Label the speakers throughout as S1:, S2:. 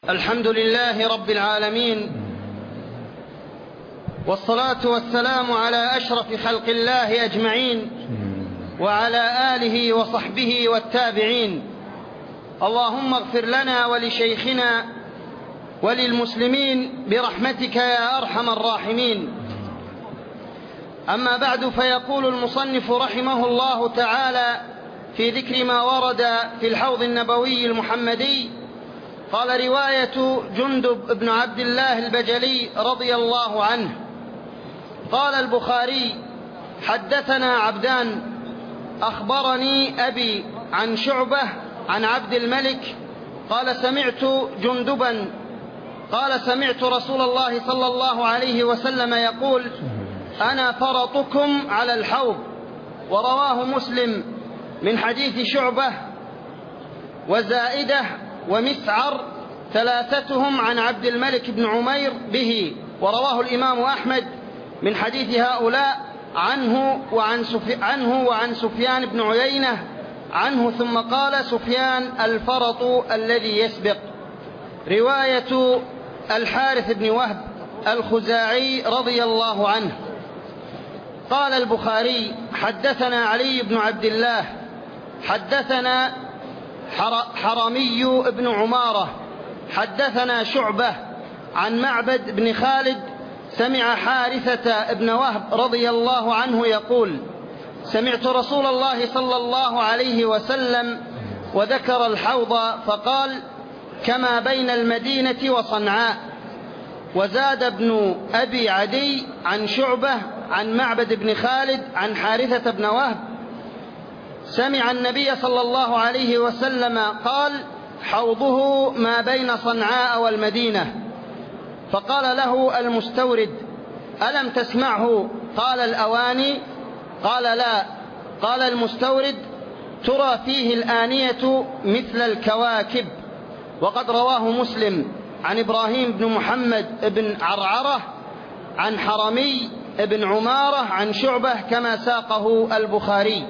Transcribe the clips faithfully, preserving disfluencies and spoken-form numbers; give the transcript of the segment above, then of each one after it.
S1: الحمد لله رب العالمين، والصلاة والسلام على أشرف خلق الله أجمعين، وعلى آله وصحبه والتابعين. اللهم اغفر لنا ولشيخنا وللمسلمين برحمتك يا أرحم الراحمين. أما بعد، فيقول المصنف رحمه الله تعالى في ذكر ما ورد في الحوض النبوي المحمدي، قال: رواية جندب بن عبد الله البجلي رضي الله عنه. قال البخاري: حدثنا عبدان، أخبرني أبي عن شعبة عن عبد الملك قال: سمعت جندبا قال: سمعت رسول الله صلى الله عليه وسلم يقول: أنا فرطكم على الحوض. ورواه مسلم من حديث شعبة وزائدة ومسعر، ثلاثتهم عن عبد الملك بن عمير به. ورواه الإمام أحمد من حديث هؤلاء عنه وعن, سفي... عنه وعن سفيان بن عيينة عنه، ثم قال: سفيان الفرط الذي يسبق. رواية الحارث بن وهب الخزاعي رضي الله عنه. قال البخاري: حدثنا علي بن عبد الله حدثنا حرمي بن عمارة حدثنا شعبة عن معبد بن خالد سمع حارثة بن وهب رضي الله عنه يقول: سمعت رسول الله صلى الله عليه وسلم وذكر الحوض فقال: كما بين المدينة وصنعاء. وزاد ابن أبي عدي عن شعبة عن معبد بن خالد عن حارثة بن وهب: سمع النبي صلى الله عليه وسلم قال: حوضه ما بين صنعاء والمدينة. فقال له المستورد: ألم تسمعه؟ قال: الأواني. قال: لا. قال المستورد: ترى فيه الآنية مثل الكواكب. وقد رواه مسلم عن إبراهيم بن محمد بن عرعرة عن حرمي بن عمارة عن شعبة كما ساقه البخاري.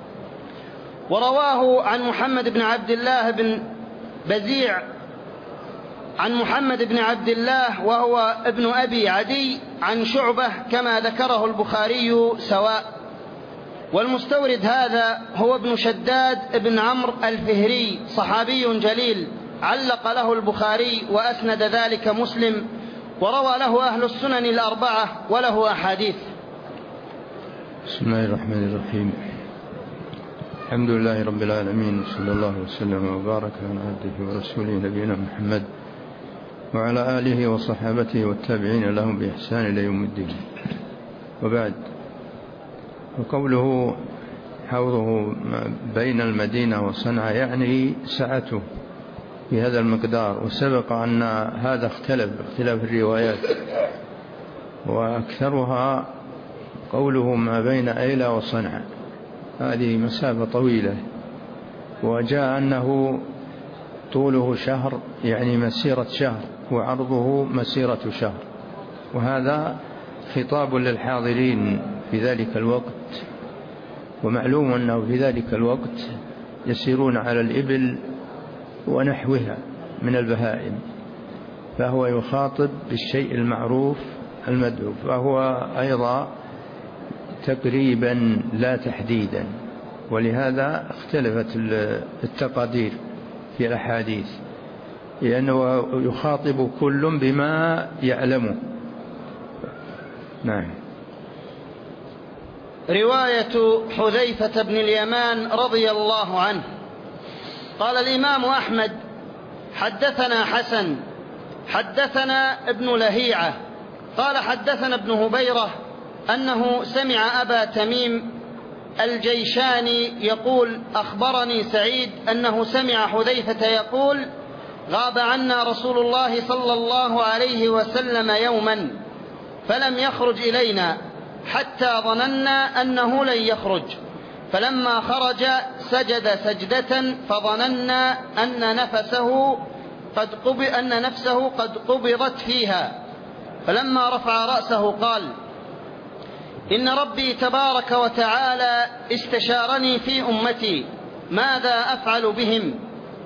S1: ورواه عن محمد بن عبد الله بن بزيع عن محمد بن عبد الله وهو ابن أبي عدي عن شعبة كما ذكره البخاري سواء. والمستورد هذا هو ابن شداد بن عمرو الفهري، صحابي جليل، علق له البخاري وأسند ذلك مسلم، وروى له أهل السنن الأربعة وله أحاديث.
S2: بسم الله الرحمن الرحيم. الحمد لله رب العالمين، وصلى الله وسلم وبارك على عبده ورسوله نبينا محمد وعلى آله وصحابته والتابعين لهم بإحسان إلى يوم الدين. وبعد، وقوله حوضه بين المدينة وصنعاء يعني سعته في هذا المقدار. وسبق أن هذا اختلف اختلاف الروايات، وأكثرها قوله ما بين أيلة وصنعاء، هذه مسافة طويلة. وجاء أنه طوله شهر، يعني مسيرة شهر، وعرضه مسيرة شهر. وهذا خطاب للحاضرين في ذلك الوقت. ومعلوم أنه في ذلك الوقت يسيرون على الإبل ونحوها من البهائم، فهو يخاطب بالشيء المعروف المدعو، فهو أيضا تقريبا لا تحديدا. ولهذا اختلفت التقادير في الأحاديث، لأنه يخاطب كل بما يعلمه. نعم.
S1: رواية حذيفة بن اليمان رضي الله عنه. قال الإمام أحمد: حدثنا حسن حدثنا ابن لهيعة قال: حدثنا ابن هبيرة أنه سمع أبا تميم الجيشاني يقول: أخبرني سعيد أنه سمع حذيفة يقول: غاب عنا رسول الله صلى الله عليه وسلم يوما فلم يخرج إلينا حتى ظننا أنه لن يخرج، فلما خرج سجد سجدة فظننا أن نفسه قد قبض أن نفسه قد قبضت فيها، فلما رفع رأسه قال: إن ربي تبارك وتعالى استشارني في أمتي ماذا أفعل بهم،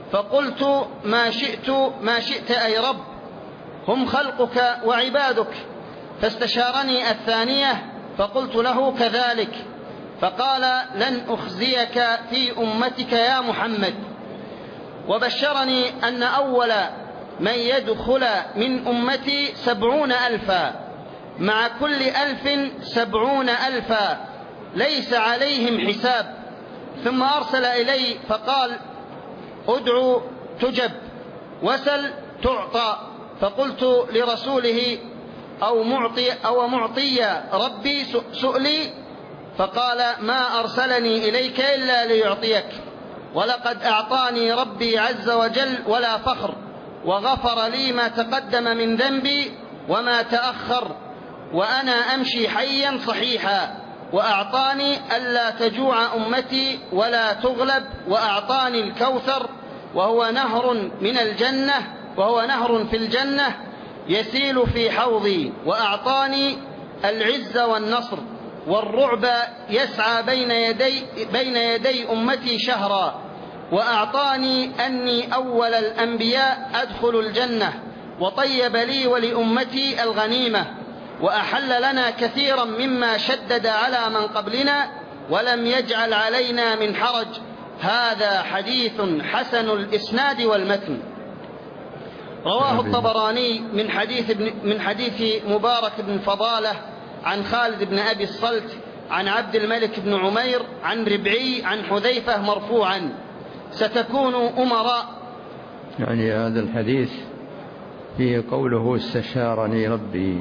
S1: فقلت ما شئت ما شئت أي رب، هم خلقك وعبادك. فاستشارني الثانية فقلت له كذلك، فقال لن أخزيك في أمتك يا محمد. وبشرني أن أول من يدخل من أمتي سبعون ألفا، مع كل ألف سبعون ألفا ليس عليهم حساب. ثم أرسل إلي فقال ادعو تجب، وسل تعطى. فقلت لرسوله أو معطي, أو معطي ربي سؤلي؟ فقال ما أرسلني إليك إلا ليعطيك، ولقد أعطاني ربي عز وجل ولا فخر، وغفر لي ما تقدم من ذنبي وما تأخر، وأنا أمشي حيا صحيحا، وأعطاني ألا تجوع أمتي ولا تغلب، وأعطاني الكوثر وهو نهر من الجنة وهو نهر في الجنة يسيل في حوضي، وأعطاني العز والنصر والرعب يسعى بين يدي, بين يدي أمتي شهرا، وأعطاني أني أول الأنبياء أدخل الجنة، وطيب لي ولأمتي الغنيمة، وأحل لنا كثيرا مما شدد على من قبلنا، ولم يجعل علينا من حرج. هذا حديث حسن الإسناد والمتن. رواه الطبراني من حديث, من حديث مبارك بن فضالة عن خالد بن أبي الصلت عن عبد الملك بن عمير عن ربعي عن حذيفة مرفوعا ستكون أمراء.
S2: يعني هذا الحديث فيه قوله استشارني ربي.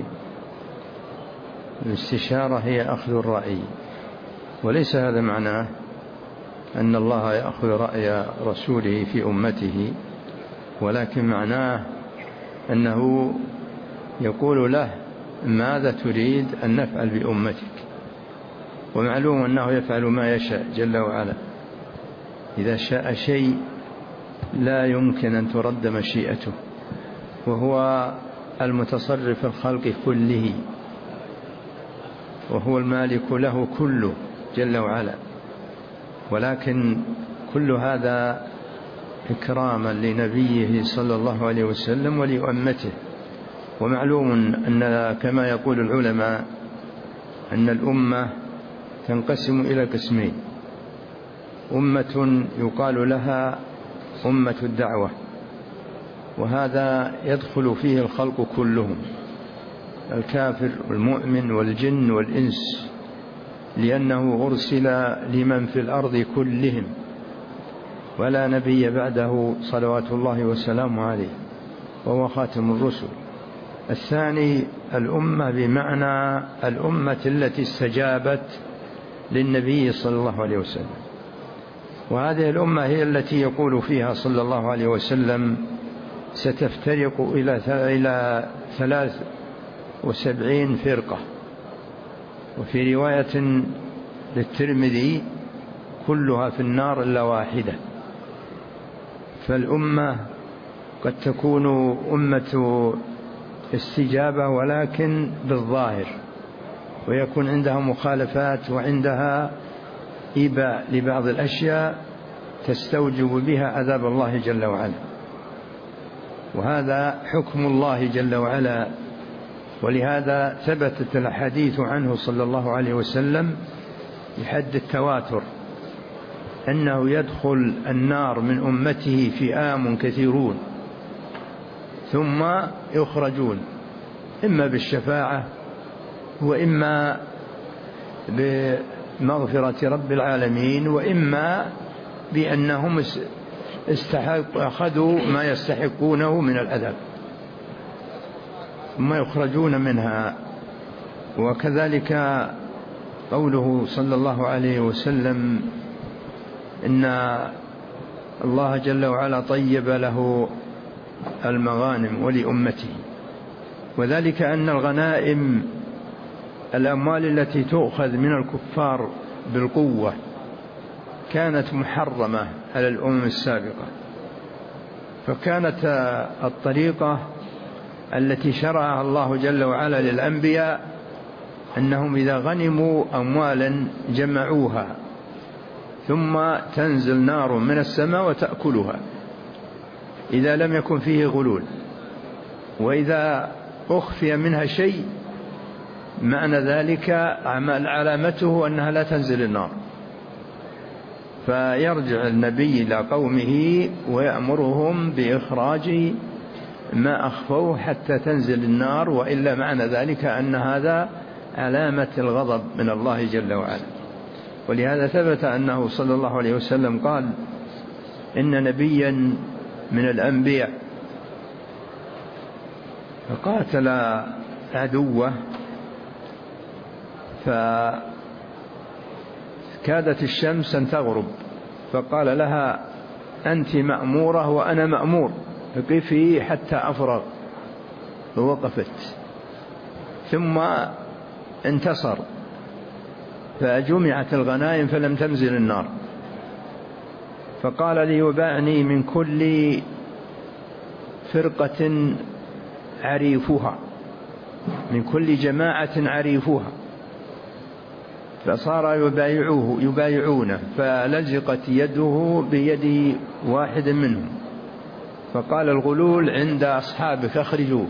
S2: الاستشارة هي أخذ الرأي، وليس هذا معناه أن الله يأخذ رأي رسوله في أمته، ولكن معناه أنه يقول له ماذا تريد أن نفعل بأمتك، ومعلوم أنه يفعل ما يشاء جل وعلا. إذا شاء شيء لا يمكن أن ترد مشيئته، وهو المتصرف في الخلق كله، وهو المالك له كله جل وعلا. ولكن كل هذا إكراما لنبيه صلى الله عليه وسلم ولأمته. ومعلوم أن كما يقول العلماء أن الأمة تنقسم إلى قسمين: أمة يقال لها أمة الدعوة، وهذا يدخل فيه الخلق كلهم، الكافر والمؤمن والجن والإنس، لأنه أرسل لمن في الأرض كلهم، ولا نبي بعده صلوات الله وسلامه عليه، وهو خاتم الرسل. الثاني الأمة بمعنى الأمة التي استجابت للنبي صلى الله عليه وسلم، وهذه الأمة هي التي يقول فيها صلى الله عليه وسلم ستفترق إلى ثلاث وسبعين فرقة، وفي رواية للترمذي كلها في النار إلا واحدة. فالأمة قد تكون أمة استجابة ولكن بالظاهر، ويكون عندها مخالفات وعندها إيباء لبعض الأشياء تستوجب بها عذاب الله جل وعلا، وهذا حكم الله جل وعلا. ولهذا ثبتت الحديث عنه صلى الله عليه وسلم بحد التواتر أنه يدخل النار من أمته فئام كثيرون ثم يخرجون، إما بالشفاعة وإما بمغفرة رب العالمين، وإما بأنهم استحق أخذوا ما يستحقونه من العذاب ثم يخرجون منها. وكذلك قوله صلى الله عليه وسلم إن الله جل وعلا طيب له المغانم ولأمته، وذلك أن الغنائم الأموال التي تؤخذ من الكفار بالقوة كانت محرمة على الأمم السابقة، فكانت الطريقة التي شرعها الله جل وعلا للأنبياء أنهم إذا غنموا أموالا جمعوها ثم تنزل نار من السماء وتأكلها، إذا لم يكن فيه غلول، وإذا أخفي منها شيء معنى ذلك علامته أنها لا تنزل النار. فيرجع النبي إلى قومه ويأمرهم بإخراج ما أخفوه حتى تنزل النار، وإلا معنى ذلك أن هذا علامة الغضب من الله جل وعلا. ولهذا ثبت أنه صلى الله عليه وسلم قال: إن نبيا من الأنبياء فقاتل عدوه فكادت الشمس أن تغرب، فقال لها: أنت مأمورة وأنا مأمور، اقفي حتى أفرغ. فوقفت، ثم انتصر فجمعت الغنائم فلم تنزل النار. فقال: ليباعني من كل فرقة عريفها، من كل جماعة عريفها. فصار يبايعوه يبايعونه، فلزقت يده بيد واحد منهم، فقال: الغلول عند أصحابك، أخرجوه.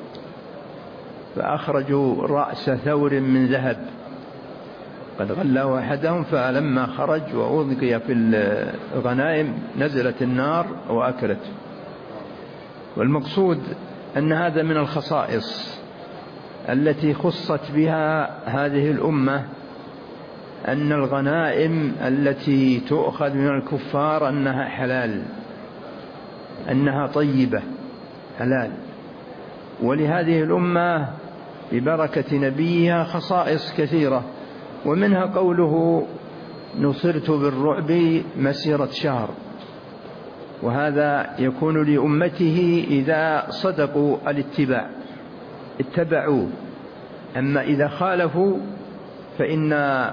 S2: فأخرجوا رأس ثور من ذهب قد غلاه أحدهم، فلما خرج وألقي في الغنائم نزلت النار وأكلته. والمقصود أن هذا من الخصائص التي خصت بها هذه الأمة، أن الغنائم التي تؤخذ من الكفار أنها حلال، أنها طيبة حلال. ولهذه الأمة ببركة نبيها خصائص كثيرة، ومنها قوله: نصرت بالرعب مسيرة شهر. وهذا يكون لأمته إذا صدقوا الاتباع اتبعوه، أما إذا خالفوا فإن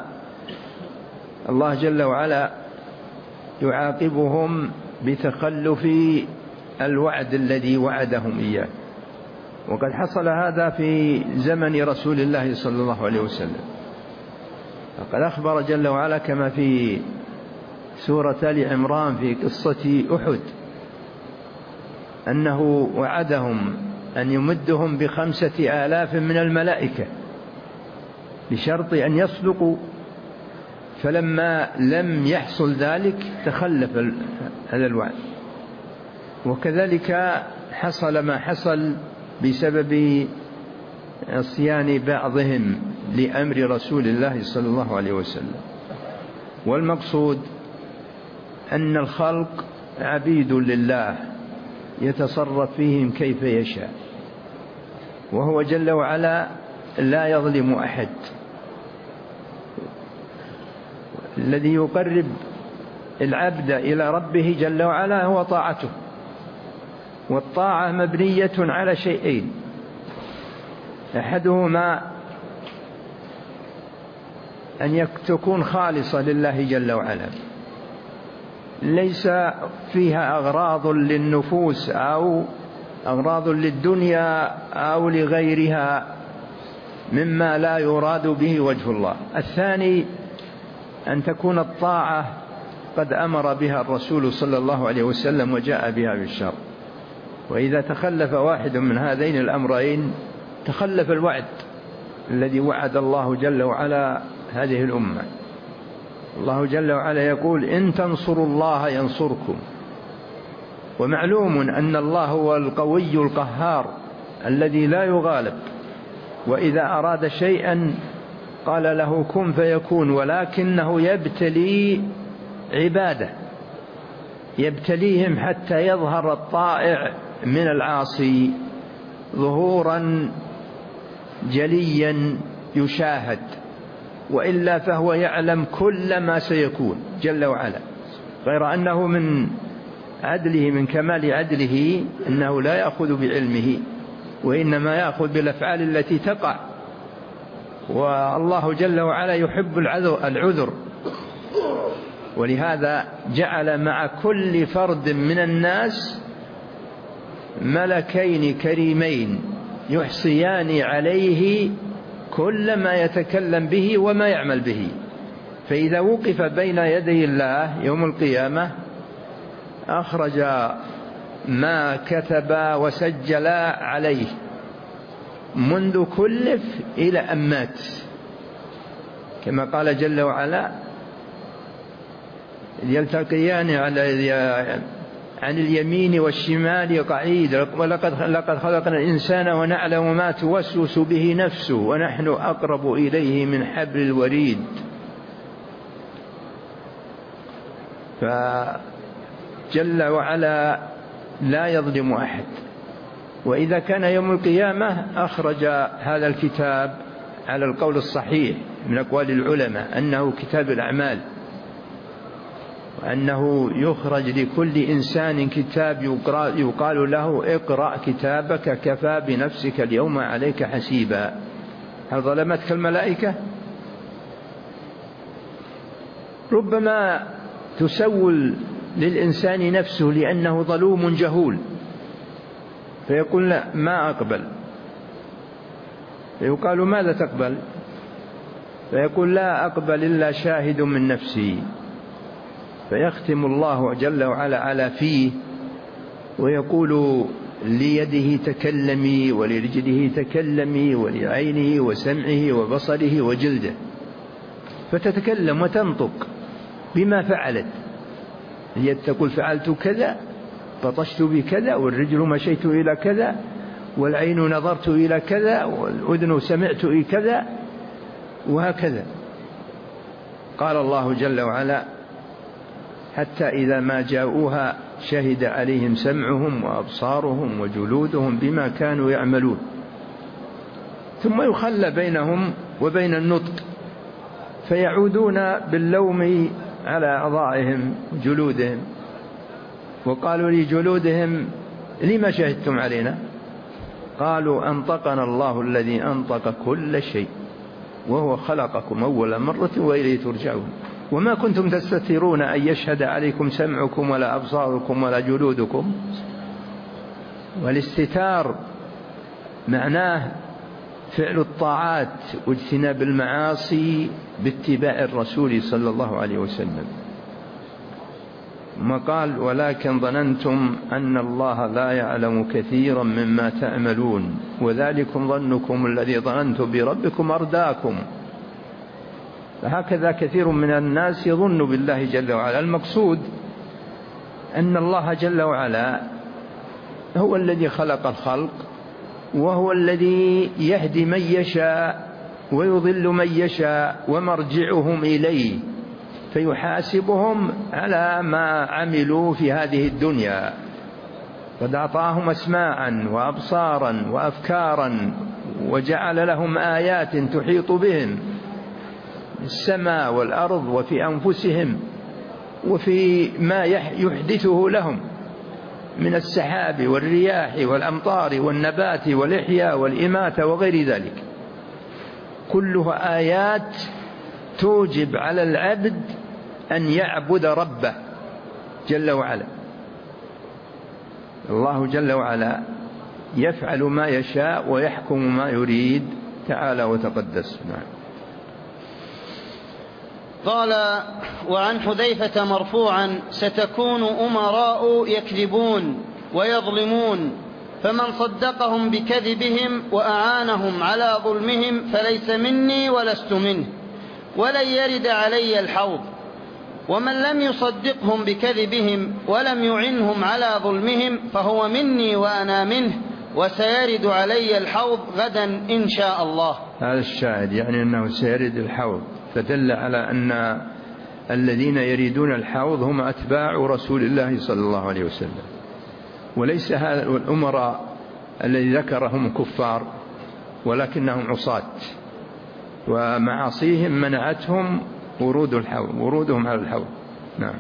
S2: الله جل وعلا يعاقبهم بتخلف الوعد الذي وعدهم إياه. وقد حصل هذا في زمن رسول الله صلى الله عليه وسلم. فقد أخبر جل وعلا كما في سورة آل عمران في قصة أحد أنه وعدهم أن يمدهم بخمسة آلاف من الملائكة بشرط أن يصدقوا، فلما لم يحصل ذلك تخلف هذا الوعد. وكذلك حصل ما حصل بسبب عصيان بعضهم لأمر رسول الله صلى الله عليه وسلم. والمقصود أن الخلق عبيد لله يتصرف فيهم كيف يشاء، وهو جل وعلا لا يظلم أحد. الذي يقرب العبد إلى ربه جل وعلا هو طاعته، والطاعة مبنية على شيئين: أحدهما أن تكون خالصة لله جل وعلا، ليس فيها أغراض للنفوس أو أغراض للدنيا أو لغيرها مما لا يراد به وجه الله. الثاني أن تكون الطاعة قد أمر بها الرسول صلى الله عليه وسلم وجاء بها بالشرع. وإذا تخلف واحد من هذين الأمرين تخلف الوعد الذي وعد الله جل وعلا هذه الأمة. الله جل وعلا يقول: إن تنصروا الله ينصركم. ومعلوم أن الله هو القوي القهار الذي لا يغالب، وإذا أراد شيئا قال له كن فيكون، ولكنه يبتلي عباده، يبتليهم حتى يظهر الطائع من العاصي ظهورا جليا يشاهد، وإلا فهو يعلم كل ما سيكون جل وعلا، غير أنه من عدله من كمال عدله أنه لا يأخذ بعلمه، وإنما يأخذ بالأفعال التي تقع. والله جل وعلا يحب العذر، ولهذا جعل مع كل فرد من الناس ملكين كريمين يحصيان عليه كل ما يتكلم به وما يعمل به. فإذا وقف بين يدي الله يوم القيامة أخرج ما كتب وسجل عليه منذ كلف إلى أن مات، كما قال جل وعلا: يلتقيان على عن اليمين والشمال قعيد، ولقد لقد خلقنا الإنسان ونعلم ما توسوس به نفسه ونحن أقرب إليه من حبل الوريد. فجل وعلا لا يظلم أحد. وإذا كان يوم القيامة أخرج هذا الكتاب على القول الصحيح من أقوال العلماء أنه كتاب الأعمال، وأنه يخرج لكل إنسان كتاب يقال له: اقرأ كتابك كفى بنفسك اليوم عليك حسيبا. هل ظلمتك الملائكة؟ ربما تسول للإنسان نفسه لأنه ظلوم جهول، فيقول: لا، ما أقبل. فيقال: ماذا تقبل؟ فيقول: لا أقبل إلا شاهد من نفسي. فيختم الله جل وعلا على فيه ويقول: ليده تكلمي، ولرجله تكلمي، ولعينه وسمعه وبصره وجلده، فتتكلم وتنطق بما فعلت. هي تقول: فعلت كذا، بطشت بكذا، والرجل مشيت إلى كذا، والعين نظرت إلى كذا، والأذن سمعت إلى كذا، وهكذا. قال الله جل وعلا: حتى إذا ما جاءوها شهد عليهم سمعهم وأبصارهم وجلودهم بما كانوا يعملون. ثم يخلى بينهم وبين النطق، فيعودون باللوم على أعضائهم جلودهم، وقالوا لجلودهم: لما شهدتم علينا؟ قالوا: أنطقنا الله الذي أنطق كل شيء وهو خلقكم أول مرة وإليه ترجعون، وما كنتم تستترون أن يشهد عليكم سمعكم ولا أبصاركم ولا جلودكم. والاستتار معناه فعل الطاعات واجتناب المعاصي باتباع الرسول صلى الله عليه وسلم. ما قال: ولكن ظننتم أن الله لا يعلم كثيرا مما تعملون وذلكم ظنكم الذي ظننتم بربكم أرداكم. فهكذا كثير من الناس يظن بالله جل وعلا. المقصود أن الله جل وعلا هو الذي خلق الخلق، وهو الذي يهدي من يشاء ويضل من يشاء، ومرجعهم إليه فيحاسبهم على ما عملوا في هذه الدنيا. قد أعطاهم أسماعا وأبصارا وأفكارا، وجعل لهم آيات تحيط بهم السماء والأرض وفي أنفسهم وفي ما يحدثه لهم من السحاب والرياح والأمطار والنبات والإحياء والإماتة وغير ذلك، كلها آيات توجب على العبد أن يعبد ربه جل وعلا. الله جل وعلا يفعل ما يشاء ويحكم ما يريد، تعالى وتقدس. نعم.
S1: قال: وعن حذيفة مرفوعا: ستكون أمراء يكذبون ويظلمون، فمن صدقهم بكذبهم وأعانهم على ظلمهم فليس مني ولست منه، ولن يرد علي الحوض. ومن لم يصدقهم بكذبهم ولم يعنهم على ظلمهم فهو مني وأنا منه، وسيرد علي الحوض غدا إن شاء الله.
S2: هذا الشاهد يعني أنه سيرد الحوض، فدل على أن الذين يريدون الحوض هم أتباع رسول الله صلى الله عليه وسلم، وليس هذا الأمراء الذي ذكرهم كفار، ولكنهم عصاة، ومعاصيهم منعتهم ورود الحوض ورودهم على الحوض. نعم.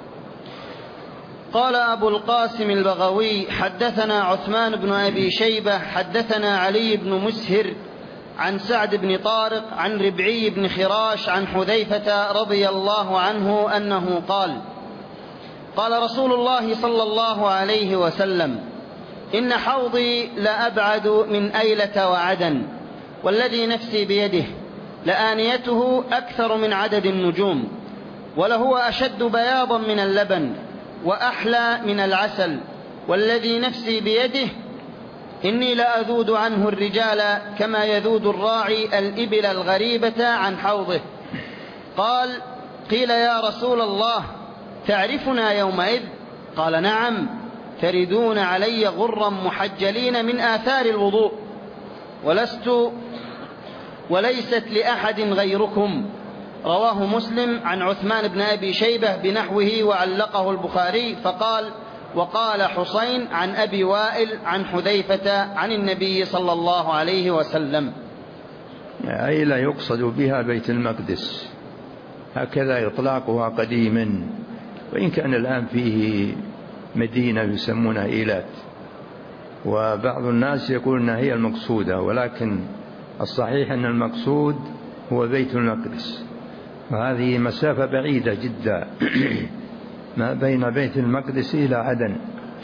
S1: قال أبو القاسم البغوي: حدثنا عثمان بن أبي شيبة حدثنا علي بن مسهر عن سعد بن طارق عن ربعي بن خراش عن حذيفة رضي الله عنه أنه قال: قال رسول الله صلى الله عليه وسلم: إن حوضي لأبعد من أيلة وعدن، والذي نفسي بيده لآنيته أكثر من عدد النجوم، ولهو أشد بياضا من اللبن وأحلى من العسل، والذي نفسي بيده إني لأذود عنه الرجال كما يذود الراعي الإبل الغريبة عن حوضه. قال: قيل يا رسول الله تعرفنا يومئذ؟ قال: نعم، تردون علي غرا محجلين من آثار الوضوء، ولست وليست لأحد غيركم. رواه مسلم عن عثمان بن أبي شيبة بنحوه وعلقه البخاري. فقال: وقال حسين عن أبي وائل عن حذيفة عن النبي صلى الله عليه وسلم.
S2: أي لا يقصد بها بيت المقدس، هكذا إطلاقها قديما، وإن كان الآن فيه مدينة يسمونها إيلات، وبعض الناس يقول أنها هي المقصودة، ولكن الصحيح أن المقصود هو بيت المقدس، وهذه مسافة بعيدة جدا ما بين بيت المقدس إلى عدن،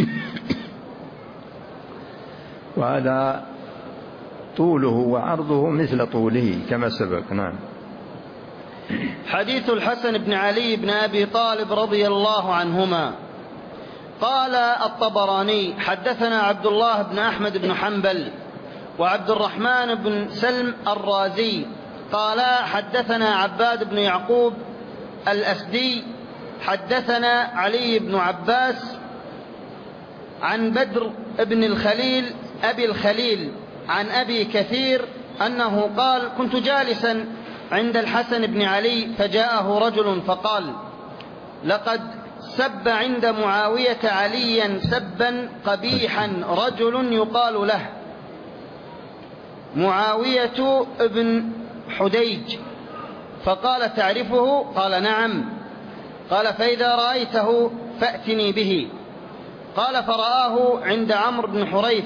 S2: وهذا طوله وعرضه مثل طوله كما سبق. نعم.
S1: حديث الحسن بن علي بن أبي طالب رضي الله عنهما. قال الطبراني: حدثنا عبد الله بن أحمد بن حنبل وعبد الرحمن بن سلم الرازي قال حدثنا عباد بن يعقوب الأسدي حدثنا علي بن عباس عن بدر بن الخليل أبي الخليل عن أبي كثير أنه قال: كنت جالسا عند الحسن بن علي فجاءه رجل فقال: لقد سب عند معاوية عليا سبا قبيحا رجل يقال له معاوية ابن حديج. فقال: تعرفه؟ قال: نعم. قال: فإذا رأيته فأتني به. قال: فرآه عند عمرو بن حريث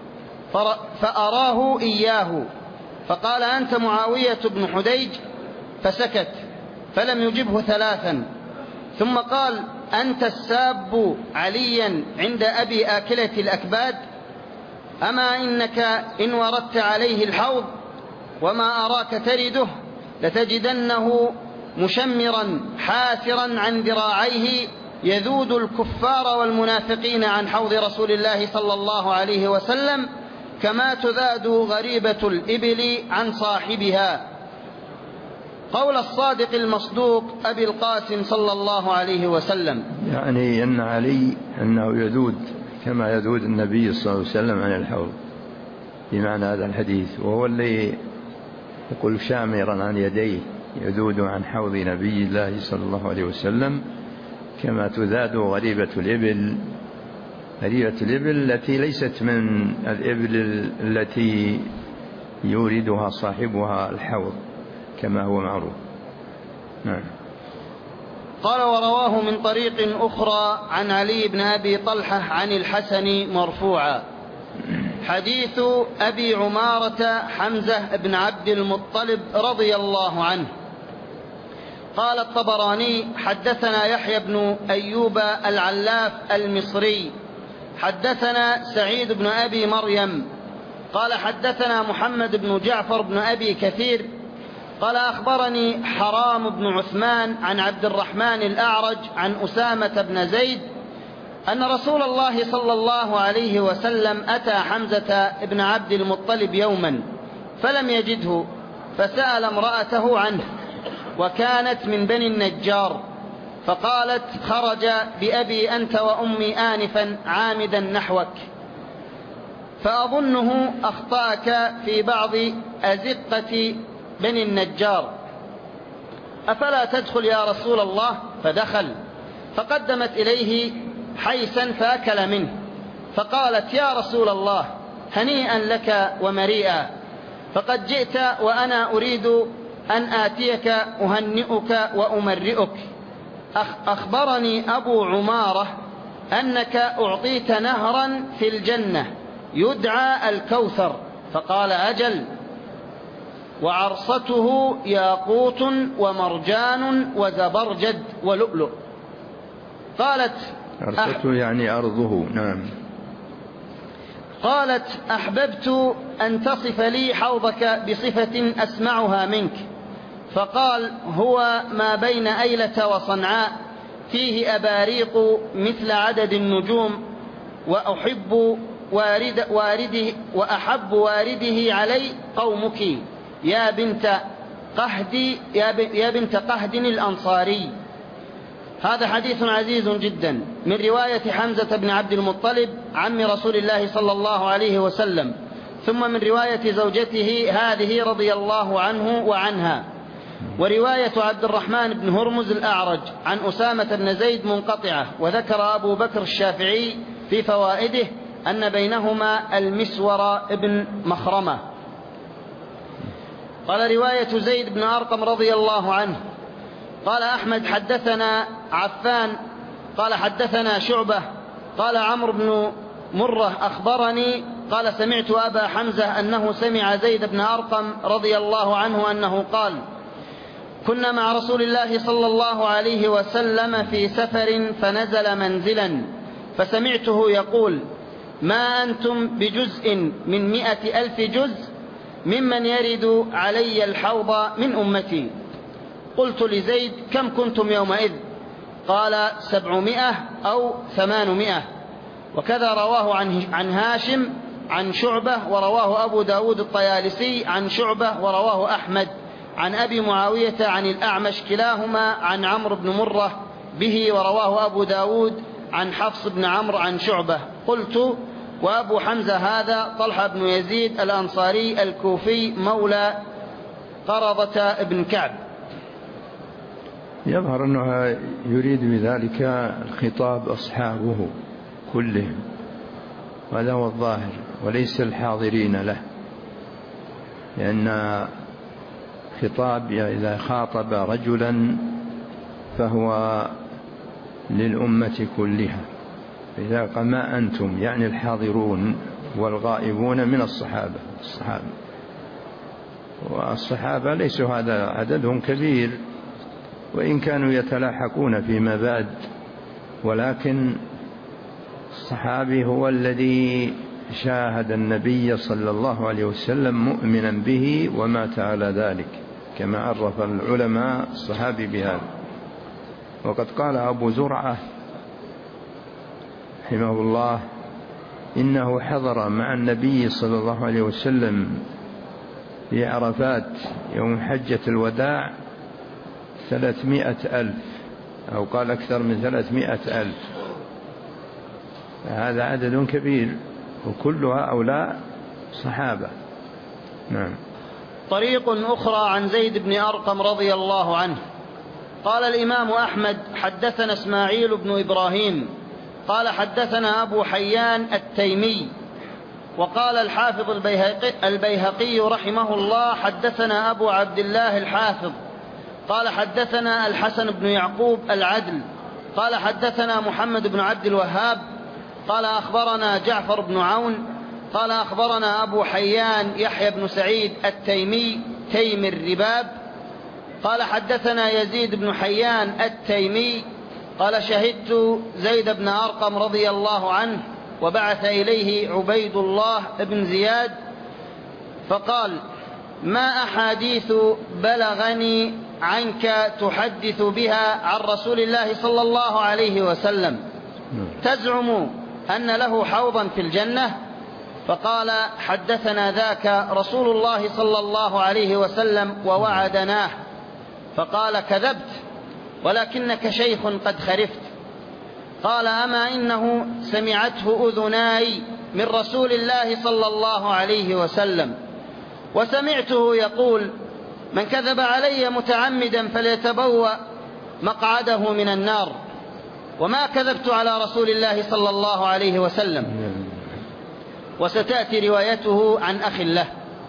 S1: فأراه إياه، فقال: أنت معاوية بن حديج؟ فسكت فلم يجبه ثلاثا، ثم قال: أنت الساب عليا عند أبي آكلة الأكباد؟ أما إنك إن وردت عليه الحوض وما أراك ترده لتجدنه مشمرا حافرا عن ذراعيه يذود الكفار والمنافقين عن حوض رسول الله صلى الله عليه وسلم كما تذاد غريبة الإبل عن صاحبها. قول الصادق المصدوق أبي القاسم صلى الله عليه وسلم،
S2: يعني أن علي أنه يذود كما يذود النبي صلى الله عليه وسلم عن الحوض، بمعنى هذا الحديث، وهو اللي يقول شامرا عن يديه يذود عن حوض نبي الله صلى الله عليه وسلم كما تذاد غريبة الإبل. غريبة الإبل التي ليست من الإبل التي يوردها صاحبها الحوض كما هو معروف. نعم.
S1: قال: ورواه من طريق أخرى عن علي بن أبي طلحة عن الحسن مرفوعا. حديث أبي عمارة حمزة بن عبد المطلب رضي الله عنه. قال الطبراني: حدثنا يحيى بن أيوب العلاف المصري حدثنا سعيد بن أبي مريم قال حدثنا محمد بن جعفر بن أبي كثير قال أخبرني حرام بن عثمان عن عبد الرحمن الأعرج عن أسامة بن زيد أن رسول الله صلى الله عليه وسلم أتى حمزة بن عبد المطلب يوما فلم يجده، فسأل امرأته عنه وكانت من بني النجار، فقالت: خرج بأبي أنت وأمي آنفا عامدا نحوك، فأظنه أخطأك في بعض أزقة بني النجار، أفلا تدخل يا رسول الله؟ فدخل، فقدمت إليه حيسا فأكل منه، فقالت: يا رسول الله هنيئا لك ومريئا، فقد جئت وأنا أريد أن آتيك أهنئك وأمرئك. أخبرني أبو عمارة أنك أعطيت نهرا في الجنة يدعى الكوثر، فقال: أجل، وعرصته ياقوت ومرجان وزبرجد ولؤلؤ. قالت:
S2: عرصته يعني أرضه. نعم.
S1: قالت: أحببت أن تصف لي حوضك بصفة أسمعها منك، فقال: هو ما بين أيلة وصنعاء، فيه أباريق مثل عدد النجوم، وأحب وارد وارده وأحب وارده علي قومك يا بنت قهد يا بنت قهد الأنصاري. هذا حديث عزيز جدا من رواية حمزة بن عبد المطلب عم رسول الله صلى الله عليه وسلم، ثم من رواية زوجته هذه رضي الله عنه وعنها. ورواية عبد الرحمن بن هرمز الأعرج عن أسامة بن زيد منقطعة. وذكر أبو بكر الشافعي في فوائده أن بينهما المسور ابن مخرمة. قال رواية زيد بن أرقم رضي الله عنه قال أحمد حدثنا عفان قال حدثنا شعبة قال عمرو بن مرة أخبرني قال سمعت أبا حمزة أنه سمع زيد بن أرقم رضي الله عنه أنه قال كنا مع رسول الله صلى الله عليه وسلم في سفر فنزل منزلا فسمعته يقول ما أنتم بجزء من مئة ألف جزء ممن يرد علي الحوض من أمتي. قلت لزيد كم كنتم يومئذ؟ قال سبعمائة أو ثمانمائة. وكذا رواه عن هاشم عن شعبة ورواه أبو داود الطيالسي عن شعبة ورواه أحمد عن أبي معاوية عن الأعمش كلاهما عن عمرو بن مرة به ورواه أبو داود عن حفص بن عمرو عن شعبة. قلت وأبو حمزة هذا طلحة بن يزيد الأنصاري الكوفي مولى قرظة بن كعب.
S2: يظهر أنه يريد بذلك الخطاب أصحابه كلهم، وهذا هو الظاهر، وليس الحاضرين له، لأن خطاب إذا خاطب رجلا فهو للأمة كلها. إذا قال ما أنتم يعني الحاضرون والغائبون من الصحابة الصحابة والصحابة ليسوا هذا عددهم كبير، وإن كانوا يتلاحقون فيما بعد، ولكن الصحابي هو الذي شاهد النبي صلى الله عليه وسلم مؤمنا به ومات على ذلك، كما عرف العلماء الصحابي بهذا. وقد قال أبو زرعة رحمه الله إنه حضر مع النبي صلى الله عليه وسلم في عرفات يوم حجة الوداع ثلاثمائة ألف، أو قال أكثر من ثلاثمائة ألف. هذا عدد كبير، وكل هؤلاء صحابة. نعم.
S1: طريق أخرى عن زيد بن أرقم رضي الله عنه قال الإمام أحمد حدثنا إسماعيل بن إبراهيم قال حدثنا أبو حيان التيمي. وقال الحافظ البيهقي, البيهقي رحمه الله حدثنا أبو عبد الله الحافظ قال حدثنا الحسن بن يعقوب العدل قال حدثنا محمد بن عبد الوهاب قال أخبرنا جعفر بن عون قال أخبرنا أبو حيان يحيى بن سعيد التيمي تيم الرباب قال حدثنا يزيد بن حيان التيمي قال شهدت زيد بن أرقم رضي الله عنه وبعث إليه عبيد الله بن زياد فقال ما أحاديث بلغني عنك تحدث بها عن رسول الله صلى الله عليه وسلم تزعم أن له حوضا في الجنة؟ فقال حدثنا ذاك رسول الله صلى الله عليه وسلم ووعدناه. فقال كذبت ولكنك شيخ قد خرفت. قال أما إنه سمعته أذناي من رسول الله صلى الله عليه وسلم وسمعته يقول من كذب علي متعمدا فليتبوأ مقعده من النار، وما كذبت على رسول الله صلى الله عليه وسلم. وستأتي روايته عن أخ له.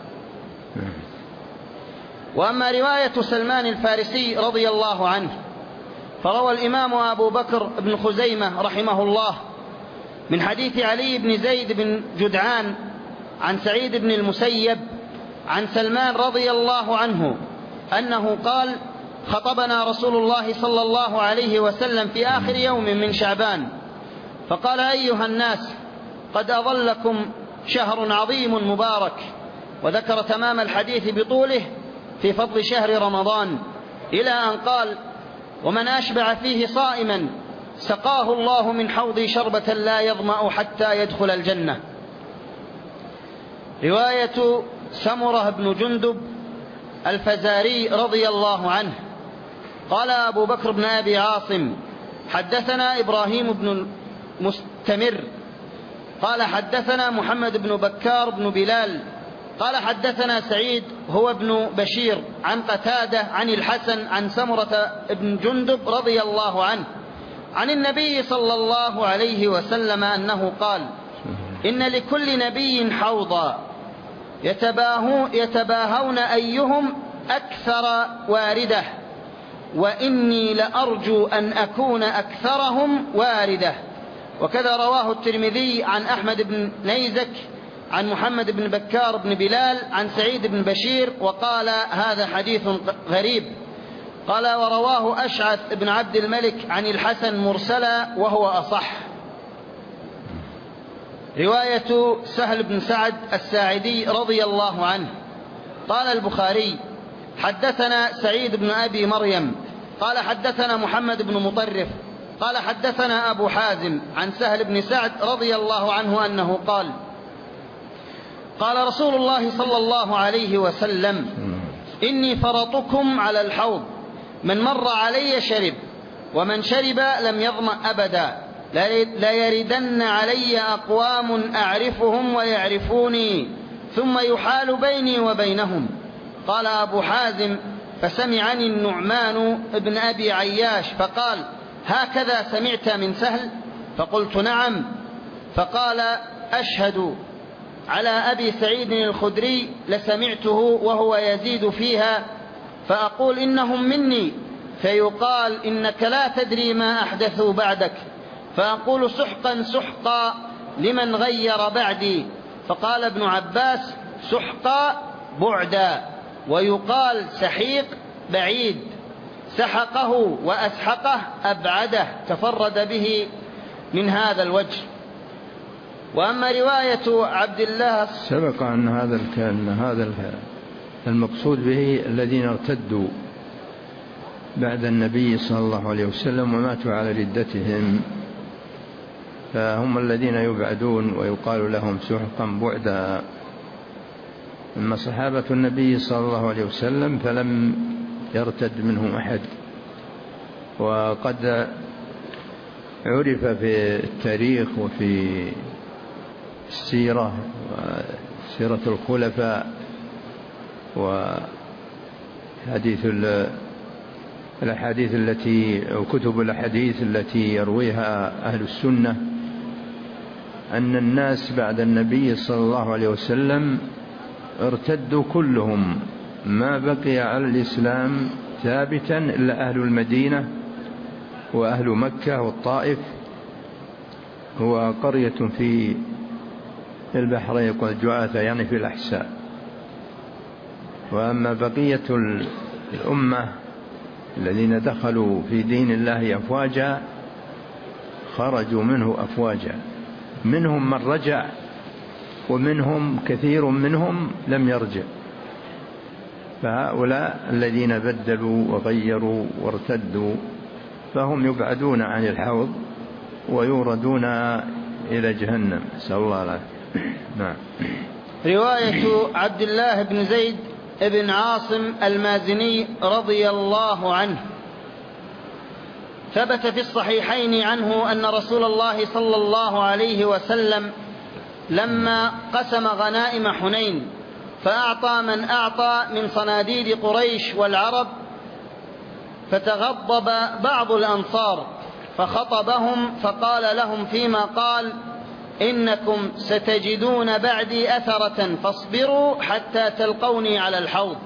S1: وأما رواية سلمان الفارسي رضي الله عنه فروى الإمام أبو بكر بن خزيمة رحمه الله من حديث علي بن زيد بن جدعان عن سعيد بن المسيب عن سلمان رضي الله عنه أنه قال خطبنا رسول الله صلى الله عليه وسلم في آخر يوم من شعبان فقال أيها الناس قد أظلكم شهر عظيم مبارك، وذكر تمام الحديث بطوله في فضل شهر رمضان إلى أن قال ومن أشبع فيه صائما سقاه الله من حوضي شربة لا يظمأ حتى يدخل الجنة. رواية سمرة بن جندب الفزاري رضي الله عنه قال أبو بكر بن أبي عاصم حدثنا إبراهيم بن المستمر قال حدثنا محمد بن بكار بن بلال قال حدثنا سعيد هو ابن بشير عن قتادة عن الحسن عن سمرة بن جندب رضي الله عنه عن النبي صلى الله عليه وسلم أنه قال: إن لكل نبي حوضا يتباهون أيهم أكثر واردة، وإني لأرجو أن أكون أكثرهم واردة. وكذا رواه الترمذي عن أحمد بن نيزك عن محمد بن بكار بن بلال عن سعيد بن بشير وقال: هذا حديث غريب. قال: ورواه أشعث بن عبد الملك عن الحسن مرسلا وهو أصح. رواية سهل بن سعد الساعدي رضي الله عنه قال البخاري: حدثنا سعيد بن أبي مريم قال حدثنا محمد بن مطرف قال حدثنا أبو حازم عن سهل بن سعد رضي الله عنه أنه قال: قال رسول الله صلى الله عليه وسلم: إني فرطكم على الحوض، من مر علي شرب، ومن شرب لم يظمأ أبدا، لا يردن علي أقوام أعرفهم ويعرفوني ثم يحال بيني وبينهم. قال أبو حازم: فسمعني النعمان بن أبي عياش فقال: هكذا سمعت من سهل؟ فقلت: نعم. فقال: أشهد على أبي سعيد الخدري لسمعته وهو يزيد فيها فأقول إنهم مني، فيقال: إنك لا تدري ما أحدثوا بعدك، فأقول: سحقا سحقا لمن غير بعدي. فقال ابن عباس: سحقا بعدا، ويقال سحيق بعيد، سحقه وأسحقه أبعده، تفرد به من هذا الوجه. وأما رواية عبد الله
S2: سبق أن هذا الكلام هذا المقصود به الذين ارتدوا بعد النبي صلى الله عليه وسلم وماتوا على ردتهم، فهم الذين يبعدون ويقال لهم سحقا بعدا. أما صحابة النبي صلى الله عليه وسلم فلم يرتد منهم أحد، وقد عرف في التاريخ وفي السيرة وسيرة الخلفاء وحديث الأحاديث التي أو كتب الأحاديث التي يرويها أهل السنة أن الناس بعد النبي صلى الله عليه وسلم ارتدوا كلهم، ما بقي على الإسلام ثابتا إلا أهل المدينة وأهل مكة والطائف، هو قرية في البحرين يقول جعاثة يعني في الأحساء. وأما بقية الأمة الذين دخلوا في دين الله أفواجا خرجوا منه أفواجا، منهم من رجع ومنهم كثير منهم لم يرجع. فهؤلاء الذين بدلوا وغيروا وارتدوا فهم يبعدون عن الحوض ويوردون إلى جهنم، نسأل الله العافية. نعم.
S1: رواية عبد الله بن زيد بن عاصم المازني رضي الله عنه ثبت في الصحيحين عنه أن رسول الله صلى الله عليه وسلم لما قسم غنائم حنين فأعطى من أعطى من صناديد قريش والعرب، فتغضب بعض الأنصار فخطبهم فقال لهم فيما قال: إنكم ستجدون بعدي أثرة فاصبروا حتى تلقوني على الحوض.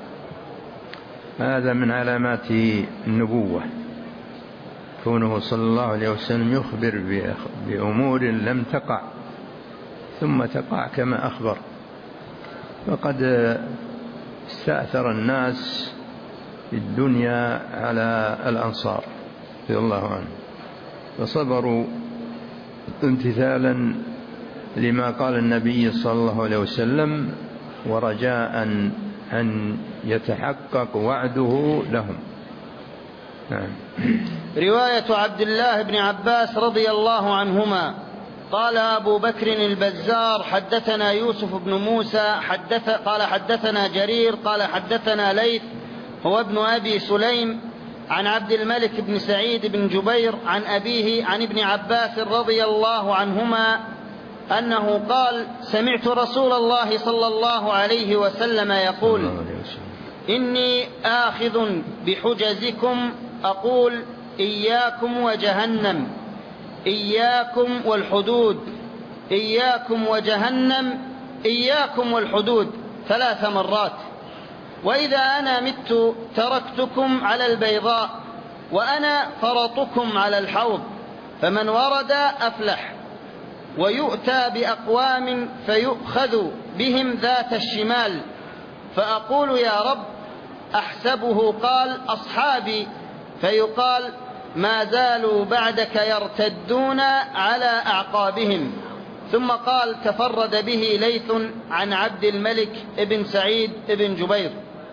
S2: هذا من علامات النبوة، كونه صلى الله عليه وسلم يخبر بأمور لم تقع ثم تقع كما أخبر. فقد استأثر الناس في الدنيا على الأنصار رضي الله عنهم، فصبروا امتثالا لما قال النبي صلى الله عليه وسلم ورجاء أن يتحقق وعده لهم. نعم.
S1: رواية عبد الله بن عباس رضي الله عنهما قال أبو بكر البزار حدثنا يوسف بن موسى حدث قال حدثنا جرير قال حدثنا ليث هو ابن أبي سليم عن عبد الملك بن سعيد بن جبير عن أبيه عن ابن عباس رضي الله عنهما أنه قال سمعت رسول الله صلى الله عليه وسلم يقول إني آخذ بحجزكم أقول إياكم وجهنم إياكم والحدود إياكم وجهنم إياكم والحدود ثلاث مرات، وإذا أنا مت تركتكم على البيضاء وأنا فرطكم على الحوض، فمن ورد أفلح. ويؤتى بأقوام فيؤخذ بهم ذات الشمال، فأقول يا رب أحسبه قال أصحابي، فيقال ما زالوا بعدك يرتدون على أعقابهم. ثم قال تفرد به ليث عن عبد الملك بن سعيد بن جبير.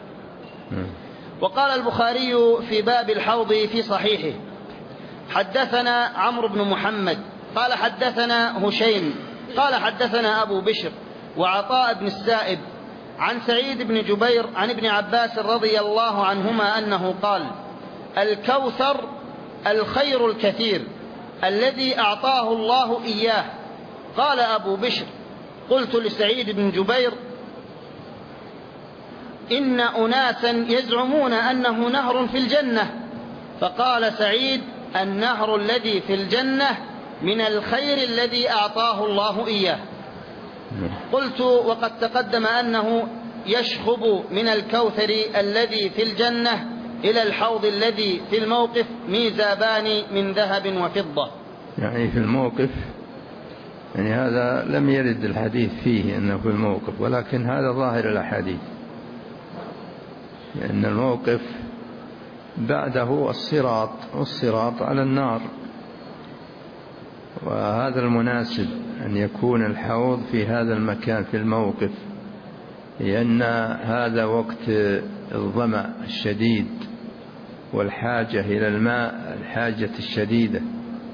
S1: وقال البخاري في باب الحوض في صحيحه حدثنا عمرو بن محمد قال حدثنا هشيم قال حدثنا أبو بشر وعطاء بن السائب عن سعيد بن جبير عن ابن عباس رضي الله عنهما أنه قال الكوثر الخير الكثير الذي أعطاه الله إياه. قال أبو بشر قلت لسعيد بن جبير إن أناسا يزعمون أنه نهر في الجنة، فقال سعيد النهر الذي في الجنة من الخير الذي أعطاه الله إياه. قلت وقد تقدم أنه يشخب من الكوثر الذي في الجنة إلى الحوض الذي في الموقف ميزابان من ذهب وفضة.
S2: يعني في الموقف، يعني هذا لم يرد الحديث فيه أنه في الموقف، ولكن هذا ظاهر الأحاديث، لأن الموقف بعده الصراط، والصراط على النار، وهذا المناسب أن يكون الحوض في هذا المكان في الموقف، لأن هذا وقت الظمأ الشديد والحاجة إلى الماء الحاجة الشديدة،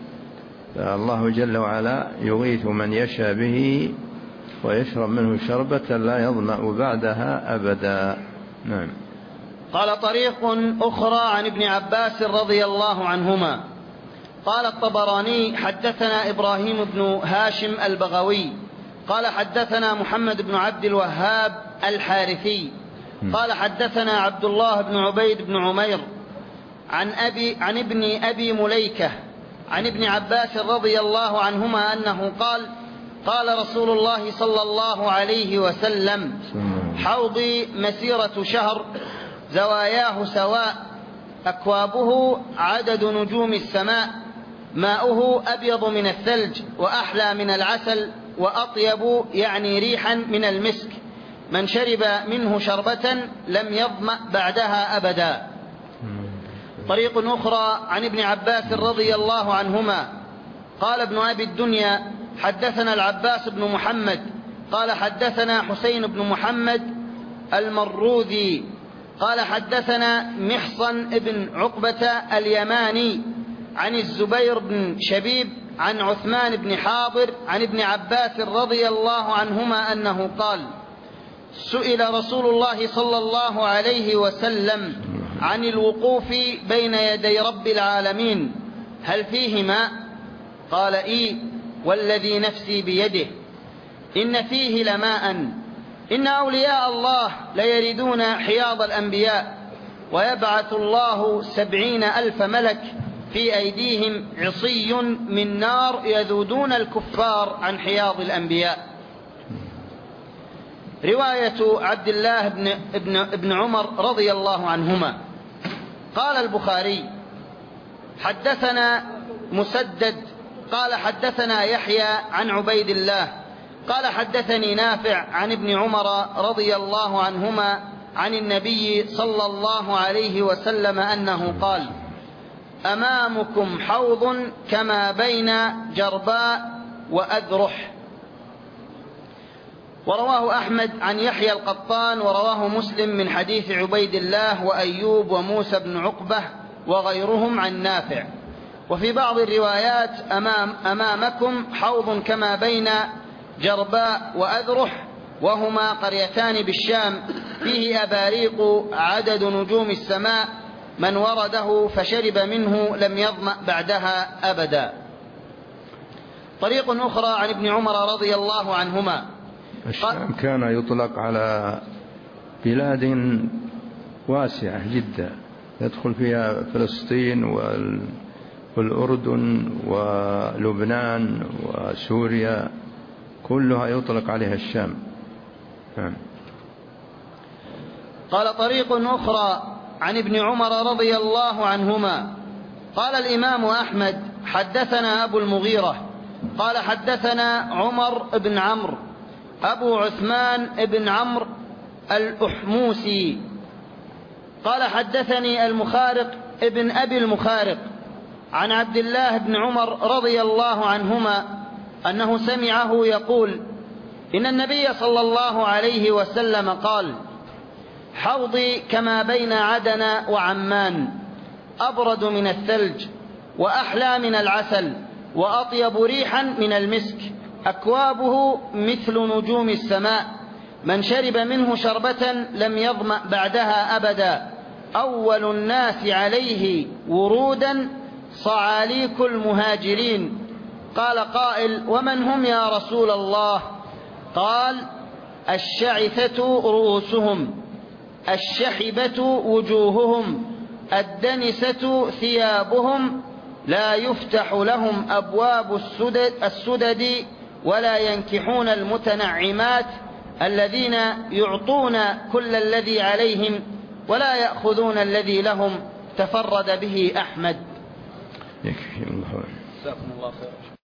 S2: فالله جل وعلا يغيث من يشاء به ويشرب منه شربة لا يظمأ بعدها أبدا. نعم.
S1: قال طريق أخرى عن ابن عباس رضي الله عنهما قال الطبراني حدثنا إبراهيم بن هاشم البغوي قال حدثنا محمد بن عبد الوهاب الحارثي قال حدثنا عبد الله بن عبيد بن عمير عن أبي عن ابن أبي مليكة عن ابن عباس رضي الله عنهما أنه قال قال رسول الله صلى الله عليه وسلم حوضي مسيرة شهر زواياه سواء أكوابه عدد نجوم السماء ماؤه أبيض من الثلج وأحلى من العسل وأطيب يعني ريحا من المسك، من شرب منه شربة لم يظمأ بعدها أبدا. طريق أخرى عن ابن عباس رضي الله عنهما قال ابن أبي الدنيا حدثنا العباس بن محمد قال حدثنا حسين بن محمد المروذي قال حدثنا محصن بن عقبة اليماني عن الزبير بن شبيب عن عثمان بن حاضر عن ابن عباس رضي الله عنهما أنه قال سئل رسول الله صلى الله عليه وسلم عن الوقوف بين يدي رب العالمين هل فيه ماء؟ قال إيه والذي نفسي بيده إن فيه لماء، إن أولياء الله ليردون حياض الأنبياء ويبعث الله سبعين ألف ملك في أيديهم عصي من نار يذودون الكفار عن حياض الأنبياء. رواية عبد الله بن, ابن, ابن عمر رضي الله عنهما قال البخاري حدثنا مسدد قال حدثنا يحيى عن عبيد الله قال حدثني نافع عن ابن عمر رضي الله عنهما عن النبي صلى الله عليه وسلم أنه قال أمامكم حوض كما بين جرباء وأذرح. ورواه أحمد عن يحيى القطان ورواه مسلم من حديث عبيد الله وأيوب وموسى بن عقبة وغيرهم عن نافع. وفي بعض الروايات أمام أمامكم حوض كما بين جرباء وأذرح، وهما قريتان بالشام، فيه أباريق عدد نجوم السماء، من ورده فشرب منه لم يظمأ بعدها أبدا. طريق أخرى عن ابن عمر رضي الله عنهما.
S2: الشام كان يطلق على بلاد واسعة جدا يدخل فيها فلسطين والأردن ولبنان وسوريا، كلها يطلق عليها الشام.
S1: قال طريق أخرى عن ابن عمر رضي الله عنهما. قال الإمام أحمد حدثنا أبو المغيرة قال حدثنا عمر بن عمرو أبو عثمان بن عمرو الأحموسي قال حدثني المخارق ابن أبي المخارق عن عبد الله بن عمر رضي الله عنهما أنه سمعه يقول: إن النبي صلى الله عليه وسلم قال: حوضي كما بين عدن وعمان، أبرد من الثلج وأحلى من العسل وأطيب ريحا من المسك، أكوابه مثل نجوم السماء، من شرب منه شربة لم يظمأ بعدها أبدا، أول الناس عليه ورودا صعاليك المهاجرين. قال قائل: ومن هم يا رسول الله؟ قال: الشعثة رؤوسهم، الشحبة وجوههم، الدنسة ثيابهم، لا يفتح لهم أبواب السدد, السدد ولا ينكحون المتنعمات، الذين يعطون كل الذي عليهم ولا يأخذون الذي لهم. تفرد به أحمد.
S2: يكفي الله.
S1: جزاكم الله خير.